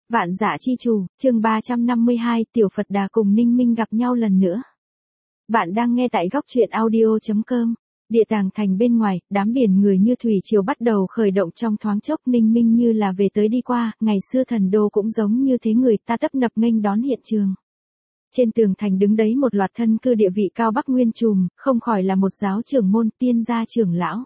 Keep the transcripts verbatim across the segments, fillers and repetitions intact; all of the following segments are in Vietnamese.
Vạn Dạ Chi Chủ, chương ba trăm năm mươi hai, Tiểu Phật Đà cùng Ninh Minh gặp nhau lần nữa. Bạn đang nghe tại góc truyện audio chấm com. Địa Tàng Thành bên ngoài, đám biển người như thủy triều bắt đầu khởi động trong thoáng chốc. Ninh Minh như là về tới đi qua, ngày xưa thần đô cũng giống như thế, người ta tấp nập nghênh đón hiện trường. Trên tường thành đứng đấy một loạt thân cư địa vị cao Bắc Nguyên trùm, không khỏi là một giáo trưởng môn, tiên gia trưởng lão.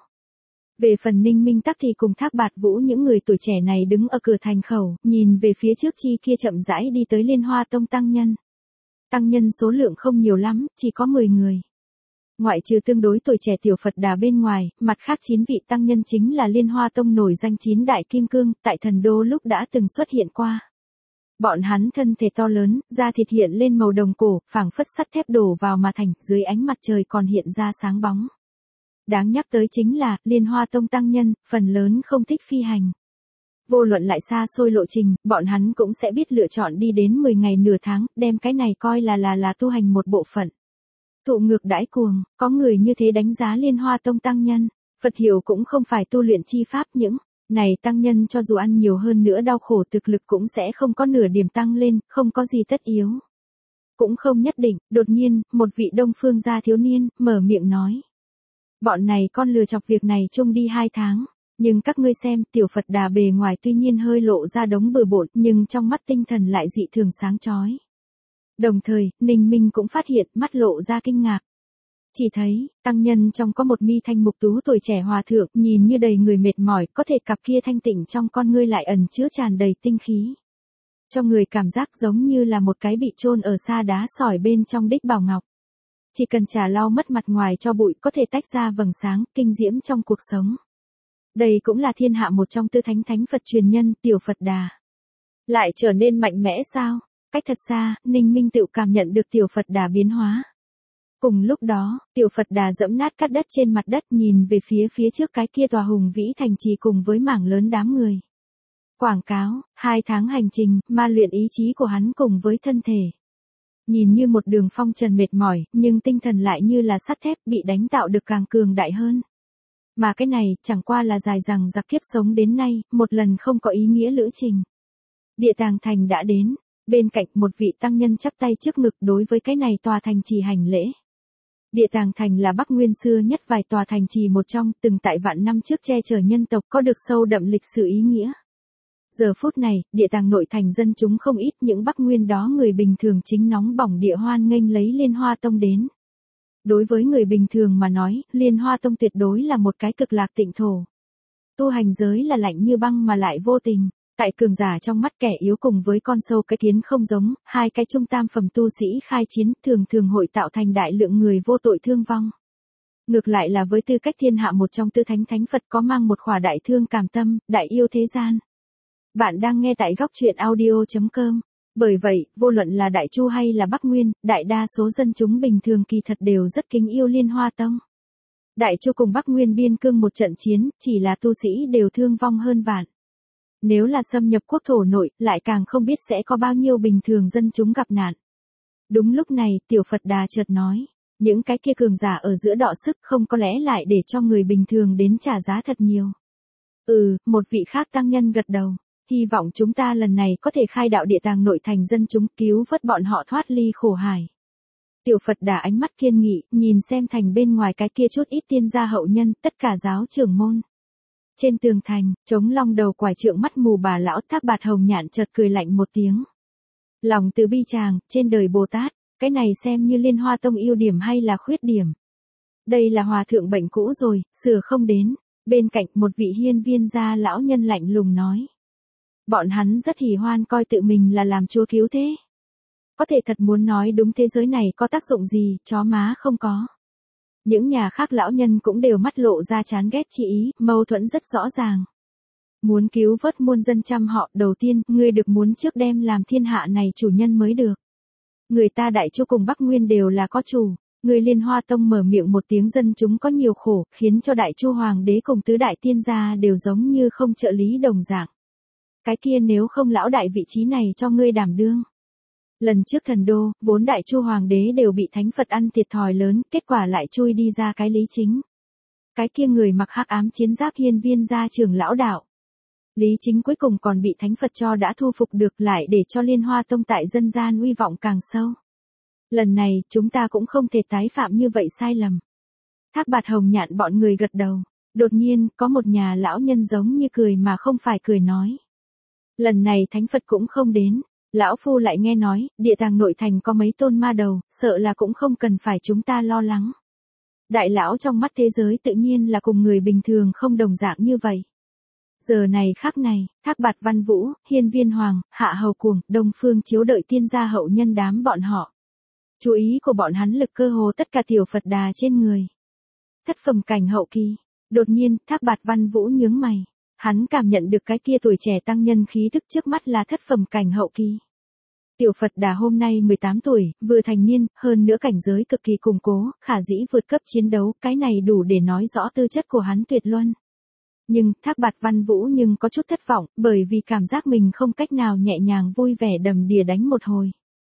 Về phần Ninh Minh tắc thì cùng Thác Bạt Vũ những người tuổi trẻ này đứng ở cửa thành khẩu, nhìn về phía trước chi kia chậm rãi đi tới Liên Hoa Tông tăng nhân. Tăng nhân số lượng không nhiều lắm, chỉ có mười người. Ngoại trừ tương đối tuổi trẻ Tiểu Phật Đà bên ngoài, mặt khác chín vị tăng nhân chính là Liên Hoa Tông nổi danh chín đại kim cương, tại thần đô lúc đã từng xuất hiện qua. Bọn hắn thân thể to lớn, da thịt hiện lên màu đồng cổ, phảng phất sắt thép đổ vào mà thành, dưới ánh mặt trời còn hiện ra sáng bóng. Đáng nhắc tới chính là, Liên Hoa Tông tăng nhân, phần lớn không thích phi hành. Vô luận lại xa xôi lộ trình, bọn hắn cũng sẽ biết lựa chọn đi đến mười ngày nửa tháng, đem cái này coi là là là tu hành một bộ phận. Thụ ngược đãi cuồng, có người như thế đánh giá Liên Hoa Tông tăng nhân, Phật hiểu cũng không phải tu luyện chi pháp, những này tăng nhân cho dù ăn nhiều hơn nữa đau khổ thực lực cũng sẽ không có nửa điểm tăng lên, không có gì tất yếu. Cũng không nhất định. Đột nhiên, một vị Đông Phương gia thiếu niên, mở miệng nói. Bọn này con lừa chọc việc này chung đi hai tháng, nhưng các ngươi xem, Tiểu Phật Đà bề ngoài tuy nhiên hơi lộ ra đống bừa bộn, nhưng trong mắt tinh thần lại dị thường sáng chói. Đồng thời, Ninh Minh cũng phát hiện, mắt lộ ra kinh ngạc. Chỉ thấy, tăng nhân trong có một mi thanh mục tú tuổi trẻ hòa thượng, nhìn như đầy người mệt mỏi, có thể cặp kia thanh tịnh trong con ngươi lại ẩn chứa tràn đầy tinh khí. Cho người cảm giác giống như là một cái bị chôn ở sa đá sỏi bên trong đích bảo ngọc. Chỉ cần trà lau mất mặt ngoài cho bụi có thể tách ra vầng sáng, kinh diễm trong cuộc sống. Đây cũng là thiên hạ một trong tứ thánh thánh Phật truyền nhân, Tiểu Phật Đà. Lại trở nên mạnh mẽ sao? Cách thật xa, Ninh Minh tự cảm nhận được Tiểu Phật Đà biến hóa. Cùng lúc đó, Tiểu Phật Đà dẫm nát cát đất trên mặt đất, nhìn về phía phía trước cái kia tòa hùng vĩ thành trì cùng với mảng lớn đám người. Quảng cáo, hai tháng hành trình, ma luyện ý chí của hắn cùng với thân thể. Nhìn như một đường phong trần mệt mỏi, nhưng tinh thần lại như là sắt thép bị đánh tạo được càng cường đại hơn. Mà cái này, chẳng qua là dài dằng dặc kiếp sống đến nay, một lần không có ý nghĩa lữ trình. Địa Tàng Thành đã đến, bên cạnh một vị tăng nhân chắp tay trước ngực đối với cái này tòa thành trì hành lễ. Địa Tàng Thành là Bắc Nguyên xưa nhất vài tòa thành trì một trong, từng tại vạn năm trước che chở nhân tộc, có được sâu đậm lịch sử ý nghĩa. Giờ phút này, Địa Tàng nội thành dân chúng không ít, những Bắc Nguyên đó người bình thường chính nóng bỏng địa hoan nghênh lấy Liên Hoa Tông đến. Đối với người bình thường mà nói, Liên Hoa Tông tuyệt đối là một cái cực lạc tịnh thổ. Tu hành giới là lạnh như băng mà lại vô tình. Tại cường giả trong mắt kẻ yếu cùng với con sâu cái kiến không giống, hai cái trung tam phẩm tu sĩ khai chiến thường thường hội tạo thành đại lượng người vô tội thương vong. Ngược lại là với tư cách thiên hạ một trong tứ thánh thánh Phật có mang một khỏa đại thương cảm tâm, đại yêu thế gian. Bạn đang nghe tại góc truyện audio chấm com. Bởi vậy, vô luận là Đại Chu hay là Bắc Nguyên, đại đa số dân chúng bình thường kỳ thật đều rất kính yêu Liên Hoa Tông. Đại Chu cùng Bắc Nguyên biên cương một trận chiến, chỉ là tu sĩ đều thương vong hơn vạn. Nếu là xâm nhập quốc thổ nội, lại càng không biết sẽ có bao nhiêu bình thường dân chúng gặp nạn. Đúng lúc này, Tiểu Phật Đà chợt nói, những cái kia cường giả ở giữa đọ sức không có lẽ lại để cho người bình thường đến trả giá thật nhiều. Ừ, một vị khác tăng nhân gật đầu. Hy vọng chúng ta lần này có thể khai đạo Địa Tàng nội thành dân chúng, cứu vớt bọn họ thoát ly khổ hải. Tiểu Phật Đà ánh mắt kiên nghị, nhìn xem thành bên ngoài cái kia chút ít tiên gia hậu nhân, tất cả giáo trưởng môn. Trên tường thành, chống long đầu quải trượng mắt mù bà lão Thác Bạt Hồng Nhạn chợt cười lạnh một tiếng. Lòng từ bi tràng, trên đời Bồ Tát, cái này xem như Liên Hoa Tông ưu điểm hay là khuyết điểm. Đây là hòa thượng bệnh cũ rồi, sửa không đến. Bên cạnh một vị hiên viên gia lão nhân lạnh lùng nói. Bọn hắn rất hỉ hoan coi tự mình là làm chúa cứu thế. Có thể thật muốn nói đúng thế giới này có tác dụng gì, chó má không có. Những nhà khác lão nhân cũng đều mắt lộ ra chán ghét chi ý, mâu thuẫn rất rõ ràng. Muốn cứu vớt muôn dân trăm họ, đầu tiên, ngươi được muốn trước đem làm thiên hạ này chủ nhân mới được. Người ta Đại Chu cùng Bắc Nguyên đều là có chủ, người Liên Hoa Tông mở miệng một tiếng dân chúng có nhiều khổ, khiến cho Đại Chu Hoàng đế cùng tứ đại tiên gia đều giống như không trợ lý đồng dạng. Cái kia nếu không lão đại vị trí này cho ngươi đảm đương. Lần trước thần đô, bốn đại Chu Hoàng đế đều bị thánh Phật ăn thiệt thòi lớn, kết quả lại chui đi ra cái lý chính. Cái kia người mặc hắc ám chiến giáp hiên viên gia trưởng lão đạo. Lý Chính cuối cùng còn bị Thánh Phật cho đã thu phục được lại để cho Liên Hoa Tông tại dân gian uy vọng càng sâu. Lần này, chúng ta cũng không thể tái phạm như vậy sai lầm. Thác Bạt Hồng Nhạn bọn người gật đầu. Đột nhiên, có một nhà lão nhân giống như cười mà không phải cười nói. Lần này Thánh Phật cũng không đến. Lão Phu lại nghe nói, địa tàng nội thành có mấy tôn ma đầu, sợ là cũng không cần phải chúng ta lo lắng. Đại lão trong mắt thế giới tự nhiên là cùng người bình thường không đồng dạng như vậy. Giờ này khắc này, Thác Bạt Văn Vũ, Hiên Viên Hoàng, Hạ Hầu Cuồng, Đông Phương Chiếu đợi tiên gia hậu nhân đám bọn họ. Chú ý của bọn hắn lực cơ hồ tất cả tiểu Phật Đà trên người. Thất phẩm cảnh hậu kỳ. Đột nhiên, Thác Bạt Văn Vũ nhướng mày. Hắn cảm nhận được cái kia tuổi trẻ tăng nhân khí thức trước mắt là thất phẩm cảnh hậu kỳ. Tiểu Phật Đà hôm nay mười tám tuổi, vừa thành niên, hơn nữa cảnh giới cực kỳ củng cố, khả dĩ vượt cấp chiến đấu, cái này đủ để nói rõ tư chất của hắn tuyệt luân. Nhưng, Thác Bạt Văn Vũ nhưng có chút thất vọng, bởi vì cảm giác mình không cách nào nhẹ nhàng vui vẻ đầm đìa đánh một hồi.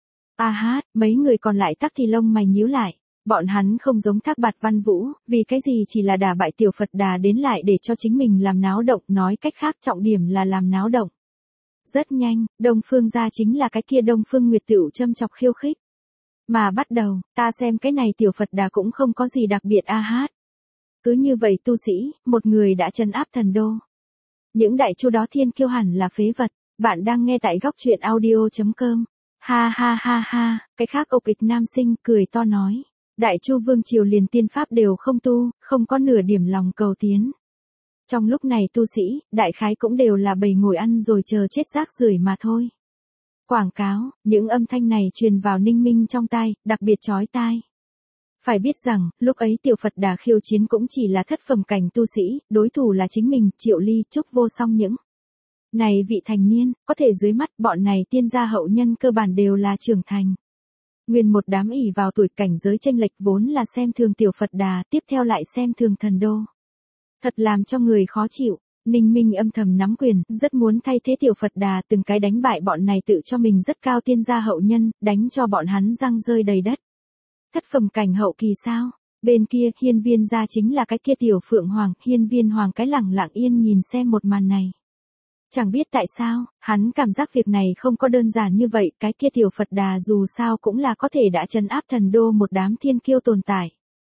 A hát, mấy người còn lại tắc thì lông mày nhíu lại. Bọn hắn không giống Thác Bạt Văn Vũ, vì cái gì chỉ là đả bại tiểu Phật Đà đến lại để cho chính mình làm náo động, nói cách khác trọng điểm là làm náo động. Rất nhanh, Đông Phương gia chính là cái kia Đông Phương Nguyệt Tửu châm chọc khiêu khích. Mà bắt đầu, ta xem cái này tiểu Phật Đà cũng không có gì đặc biệt a hát. Cứ như vậy tu sĩ, một người đã trấn áp thần đô. Những đại chu đó thiên kiêu hẳn là phế vật, bạn đang nghe tại góc truyện audio chấm com. Ha ha ha ha, cái khác ộc ịch nam sinh cười to nói. Đại chu vương triều liền tiên pháp đều không tu, không có nửa điểm lòng cầu tiến. Trong lúc này tu sĩ, đại khái cũng đều là bầy ngồi ăn rồi chờ chết rác rưởi mà thôi. Quảng cáo, những âm thanh này truyền vào Ninh Minh trong tai, đặc biệt chói tai. Phải biết rằng, lúc ấy tiểu Phật Đà khiêu chiến cũng chỉ là thất phẩm cảnh tu sĩ, đối thủ là chính mình, Triệu Ly, Trúc Vô Song những. Này vị thành niên, có thể dưới mắt bọn này tiên gia hậu nhân cơ bản đều là trưởng thành. Nguyên một đám ỷ vào tuổi cảnh giới chênh lệch vốn là xem thường tiểu Phật Đà, tiếp theo lại xem thường thần đô. Thật làm cho người khó chịu, Ninh Minh âm thầm nắm quyền, rất muốn thay thế tiểu Phật Đà từng cái đánh bại bọn này tự cho mình rất cao tiên gia hậu nhân, đánh cho bọn hắn răng rơi đầy đất. Thất phẩm cảnh hậu kỳ sao? Bên kia, Hiên Viên gia chính là cái kia tiểu Phượng Hoàng, Hiên Viên Hoàng cái lẳng lặng yên nhìn xem một màn này. Chẳng biết tại sao, hắn cảm giác việc này không có đơn giản như vậy, cái kia tiểu Phật Đà dù sao cũng là có thể đã trấn áp thần đô một đám thiên kiêu tồn tại.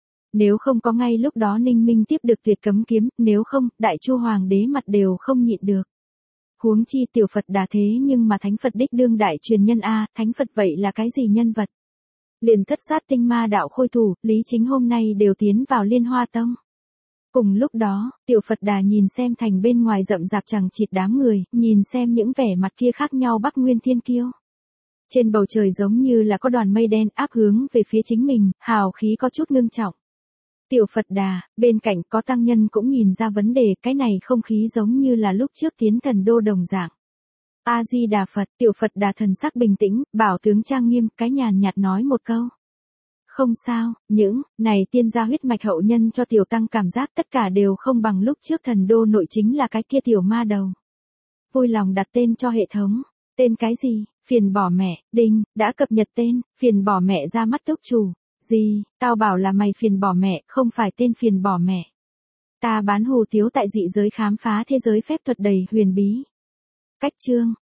Nếu không có ngay lúc đó Ninh Minh tiếp được tuyệt cấm kiếm, nếu không, đại chu hoàng đế mặt đều không nhịn được. Huống chi tiểu Phật Đà thế nhưng mà thánh Phật đích đương đại truyền nhân a, thánh Phật vậy là cái gì nhân vật? Liền thất sát tinh ma đạo khôi thủ, Lý Chính hôm nay đều tiến vào Liên Hoa Tông. Cùng lúc đó, tiểu Phật Đà nhìn xem thành bên ngoài rậm rạp chẳng chịt đám người, nhìn xem những vẻ mặt kia khác nhau Bắc Nguyên thiên kiêu. Trên bầu trời giống như là có đoàn mây đen áp hướng về phía chính mình, hào khí có chút ngưng trọng. Tiểu Phật Đà, bên cạnh có tăng nhân cũng nhìn ra vấn đề, cái này không khí giống như là lúc trước tiến thần đô đồng dạng. A-di-đà Phật, tiểu Phật Đà thần sắc bình tĩnh, bảo tướng trang nghiêm, cái nhàn nhạt nói một câu. Không sao, những, này tiên gia huyết mạch hậu nhân cho tiểu tăng cảm giác tất cả đều không bằng lúc trước thần đô nội chính là cái kia tiểu ma đầu. Vui lòng đặt tên cho hệ thống. Tên cái gì? Phiền bỏ mẹ, đinh, đã cập nhật tên, phiền bỏ mẹ ra mắt túc chủ. Gì, tao bảo là mày phiền bỏ mẹ, không phải tên phiền bỏ mẹ. Ta bán hù tiếu tại dị giới khám phá thế giới phép thuật đầy huyền bí. Cách chương,